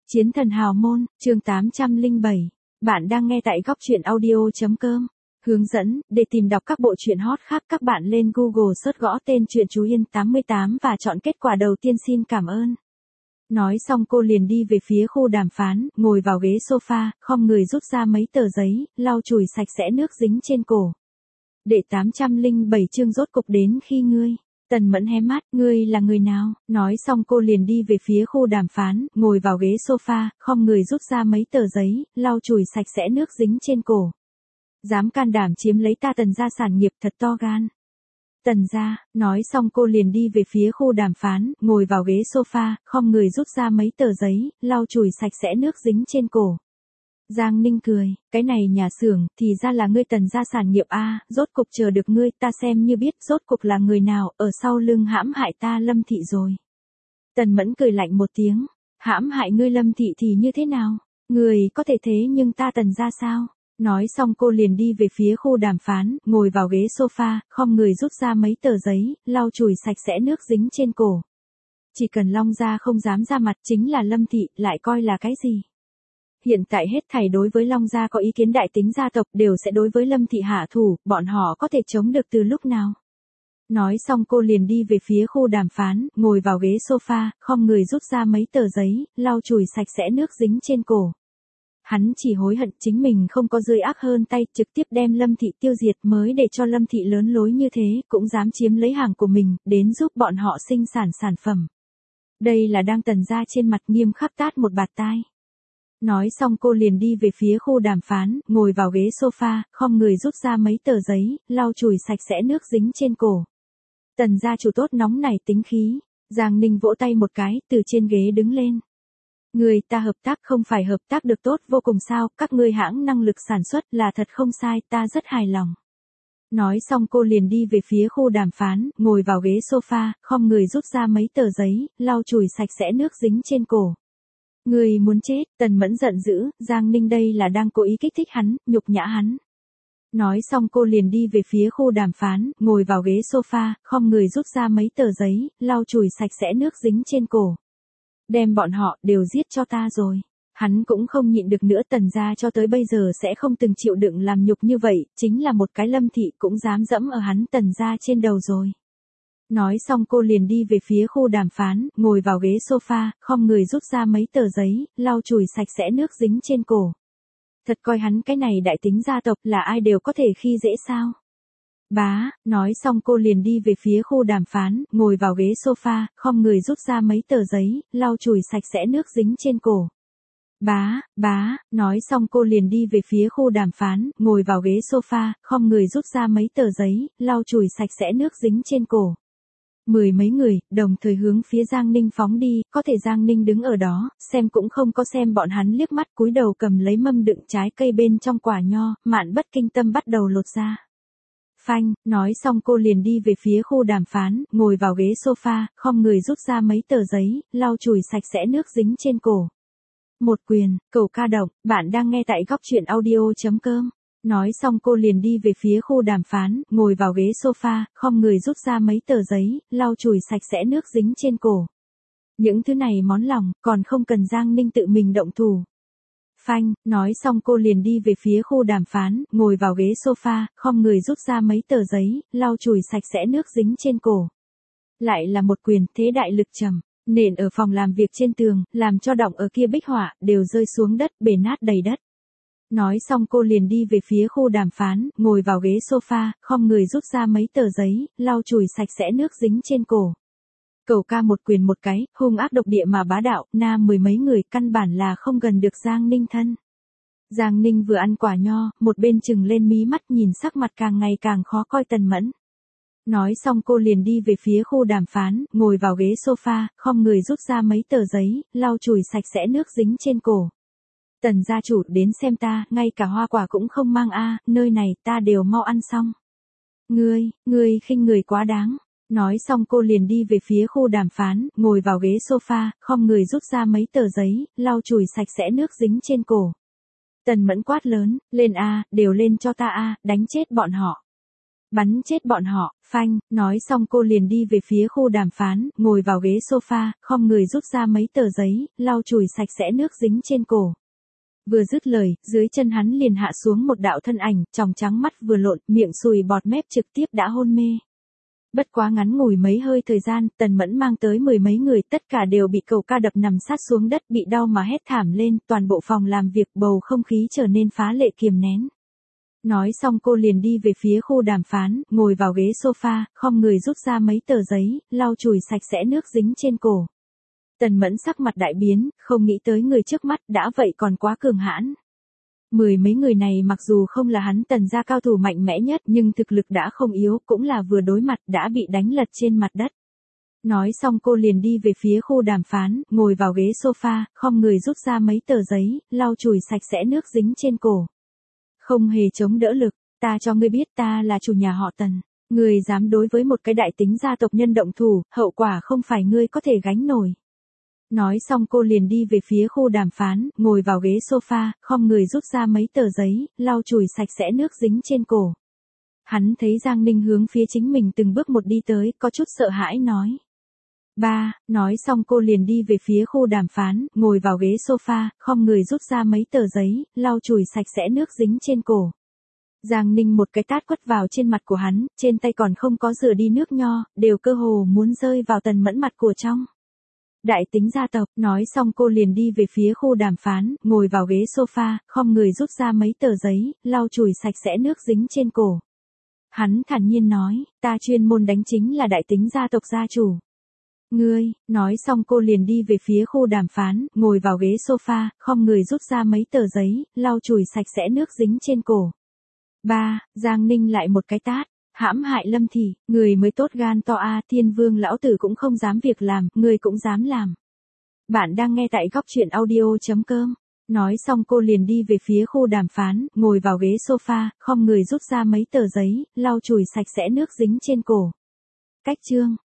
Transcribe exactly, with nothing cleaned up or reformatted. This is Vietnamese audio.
Chiến thần hào môn, chương tám trăm lẻ bảy. Bạn đang nghe tại góc truyện audio.com. Hướng dẫn, để tìm đọc các bộ truyện hot khác các bạn lên Google search gõ tên truyện Chú Yên tám mươi tám và chọn kết quả đầu tiên xin cảm ơn. Nói xong cô liền đi về phía khu đàm phán, ngồi vào ghế sofa, khom người rút ra mấy tờ giấy, lau chùi sạch sẽ nước dính trên cổ. Đệ tám trăm lẻ bảy chương rốt cục đến khi ngươi. Tần Mẫn hé mắt, ngươi là người nào? Nói xong cô liền đi về phía khu đàm phán, ngồi vào ghế sofa, khom người rút ra mấy tờ giấy, lau chùi sạch sẽ nước dính trên cổ. Dám can đảm chiếm lấy ta Tần gia sản nghiệp thật to gan. Tần gia, nói xong cô liền đi về phía khu đàm phán, ngồi vào ghế sofa, khom người rút ra mấy tờ giấy, lau chùi sạch sẽ nước dính trên cổ. Giang Ninh cười, cái này nhà xưởng, thì ra là ngươi Tần gia sản nghiệp a, rốt cục chờ được ngươi, ta xem như biết rốt cục là người nào, ở sau lưng hãm hại ta Lâm Thị rồi. Tần Mẫn cười lạnh một tiếng, hãm hại ngươi Lâm Thị thì như thế nào? Người có thể thế nhưng ta Tần gia sao? Nói xong cô liền đi về phía khu đàm phán, ngồi vào ghế sofa, khom người rút ra mấy tờ giấy, lau chùi sạch sẽ nước dính trên cổ. Chỉ cần Long gia không dám ra mặt chính là Lâm Thị, lại coi là cái gì? Hiện tại hết thảy đối với Long gia có ý kiến đại tính gia tộc đều sẽ đối với Lâm Thị hạ thủ, bọn họ có thể chống được từ lúc nào? Nói xong cô liền đi về phía khu đàm phán, ngồi vào ghế sofa, khom người rút ra mấy tờ giấy, lau chùi sạch sẽ nước dính trên cổ. Hắn chỉ hối hận chính mình không có dưới ác hơn tay, trực tiếp đem Lâm Thị tiêu diệt mới để cho Lâm Thị lớn lối như thế, cũng dám chiếm lấy hàng của mình, đến giúp bọn họ sinh sản sản phẩm. Đây là đang Tần gia trên mặt nghiêm khắc tát một bạt tai. Nói xong cô liền đi về phía khu đàm phán, ngồi vào ghế sofa, khom người rút ra mấy tờ giấy, lau chùi sạch sẽ nước dính trên cổ. Tần gia chủ tốt nóng nảy tính khí, Giang Ninh vỗ tay một cái, từ trên ghế đứng lên. Người ta hợp tác không phải hợp tác được tốt vô cùng sao, các ngươi hãng năng lực sản xuất là thật không sai, ta rất hài lòng. Nói xong cô liền đi về phía khu đàm phán, ngồi vào ghế sofa, khom người rút ra mấy tờ giấy, lau chùi sạch sẽ nước dính trên cổ. Người muốn chết, Tần Mẫn giận dữ, Giang Ninh đây là đang cố ý kích thích hắn, nhục nhã hắn. Nói xong cô liền đi về phía khu đàm phán, ngồi vào ghế sofa, khom người rút ra mấy tờ giấy, lau chùi sạch sẽ nước dính trên cổ. Đem bọn họ đều giết cho ta rồi. Hắn cũng không nhịn được nữa, Tần gia cho tới bây giờ sẽ không từng chịu đựng làm nhục như vậy, chính là một cái Lâm Thị cũng dám dẫm ở hắn Tần gia trên đầu rồi. Nói xong cô liền đi về phía khu đàm phán, ngồi vào ghế sofa, khom người rút ra mấy tờ giấy, lau chùi sạch sẽ nước dính trên cổ. Thật coi hắn cái này đại tính gia tộc là ai đều có thể khi dễ sao? Bá, nói xong cô liền đi về phía khu đàm phán, ngồi vào ghế sofa, khom người rút ra mấy tờ giấy, lau chùi sạch sẽ nước dính trên cổ. Bá, bá, nói xong cô liền đi về phía khu đàm phán, ngồi vào ghế sofa, khom người rút ra mấy tờ giấy, lau chùi sạch sẽ nước dính trên cổ. Mười mấy người, đồng thời hướng phía Giang Ninh phóng đi, có thể Giang Ninh đứng ở đó, xem cũng không có xem bọn hắn liếc mắt, cúi đầu cầm lấy mâm đựng trái cây bên trong quả nho, Mạn Bất Kinh Tâm bắt đầu lột ra. Phanh, nói xong cô liền đi về phía khu đàm phán, ngồi vào ghế sofa, khom người rút ra mấy tờ giấy, lau chùi sạch sẽ nước dính trên cổ. Một quyền, cầu ca động, bạn đang nghe tại góc truyện audio.com. Nói xong cô liền đi về phía khu đàm phán, ngồi vào ghế sofa, khom người rút ra mấy tờ giấy, lau chùi sạch sẽ nước dính trên cổ. Những thứ này món lòng, còn không cần Giang Ninh tự mình động thủ. Phanh, nói xong cô liền đi về phía khu đàm phán, ngồi vào ghế sofa, khom người rút ra mấy tờ giấy, lau chùi sạch sẽ nước dính trên cổ. Lại là một quyền, thế đại lực trầm, nện ở phòng làm việc trên tường, làm cho động ở kia bích họa, đều rơi xuống đất, bể nát đầy đất. Nói xong cô liền đi về phía khu đàm phán, ngồi vào ghế sofa, khom người rút ra mấy tờ giấy, lau chùi sạch sẽ nước dính trên cổ. Cầu ca một quyền một cái, hung ác độc địa mà bá đạo, na mười mấy người căn bản là không gần được Giang Ninh thân. Giang Ninh vừa ăn quả nho, một bên chừng lên mí mắt nhìn sắc mặt càng ngày càng khó coi Tần Mẫn. Nói xong cô liền đi về phía khu đàm phán, ngồi vào ghế sofa, khom người rút ra mấy tờ giấy, lau chùi sạch sẽ nước dính trên cổ. Tần gia chủ đến xem ta, ngay cả hoa quả cũng không mang a, nơi này ta đều mau ăn xong. Ngươi, ngươi khinh người quá đáng. Nói xong cô liền đi về phía khu đàm phán, ngồi vào ghế sofa, khom người rút ra mấy tờ giấy, lau chùi sạch sẽ nước dính trên cổ. Tần Mẫn quát lớn, lên a, đều lên cho ta a, đánh chết bọn họ. Bắn chết bọn họ, phanh, nói xong cô liền đi về phía khu đàm phán, ngồi vào ghế sofa, khom người rút ra mấy tờ giấy, lau chùi sạch sẽ nước dính trên cổ. Vừa dứt lời, dưới chân hắn liền hạ xuống một đạo thân ảnh, tròng trắng mắt vừa lộn, miệng sùi bọt mép trực tiếp đã hôn mê. Bất quá ngắn ngủi mấy hơi thời gian, Tần Mẫn mang tới mười mấy người, tất cả đều bị cẩu ca đập nằm sát xuống đất, bị đau mà hét thảm lên, toàn bộ phòng làm việc bầu không khí trở nên phá lệ kiềm nén. Nói xong cô liền đi về phía khu đàm phán, ngồi vào ghế sofa, khom người rút ra mấy tờ giấy, lau chùi sạch sẽ nước dính trên cổ. Tần Mẫn sắc mặt đại biến, không nghĩ tới người trước mắt đã vậy còn quá cường hãn. Mười mấy người này mặc dù không là hắn Tần gia cao thủ mạnh mẽ nhất nhưng thực lực đã không yếu, cũng là vừa đối mặt đã bị đánh lật trên mặt đất. Nói xong cô liền đi về phía khu đàm phán, ngồi vào ghế sofa, khom người rút ra mấy tờ giấy, lau chùi sạch sẽ nước dính trên cổ. Không hề chống đỡ lực, ta cho ngươi biết ta là chủ nhà họ Tần. Ngươi dám đối với một cái đại tính gia tộc nhân động thủ, hậu quả không phải ngươi có thể gánh nổi. Nói xong cô liền đi về phía khu đàm phán, ngồi vào ghế sofa, khom người rút ra mấy tờ giấy, lau chùi sạch sẽ nước dính trên cổ. Hắn thấy Giang Ninh hướng phía chính mình từng bước một đi tới, có chút sợ hãi nói. Ba, nói xong cô liền đi về phía khu đàm phán, ngồi vào ghế sofa, khom người rút ra mấy tờ giấy, lau chùi sạch sẽ nước dính trên cổ. Giang Ninh một cái tát quất vào trên mặt của hắn, trên tay còn không có rửa đi nước nho, đều cơ hồ muốn rơi vào Tần Mẫn mặt của trong. Đại tính gia tộc, nói xong cô liền đi về phía khu đàm phán, ngồi vào ghế sofa, khom người rút ra mấy tờ giấy, lau chùi sạch sẽ nước dính trên cổ. Hắn thản nhiên nói, ta chuyên môn đánh chính là đại tính gia tộc gia chủ. Ngươi, nói xong cô liền đi về phía khu đàm phán, ngồi vào ghế sofa, khom người rút ra mấy tờ giấy, lau chùi sạch sẽ nước dính trên cổ. Ba, Giang Ninh lại một cái tát. Hãm hại Lâm Thị, người mới tốt gan to a, Thiên Vương lão tử cũng không dám việc làm, người cũng dám làm. Bạn đang nghe tại góc truyện audio chấm com. Nói xong cô liền đi về phía khu đàm phán, ngồi vào ghế sofa, khom người rút ra mấy tờ giấy, lau chùi sạch sẽ nước dính trên cổ. Cách chương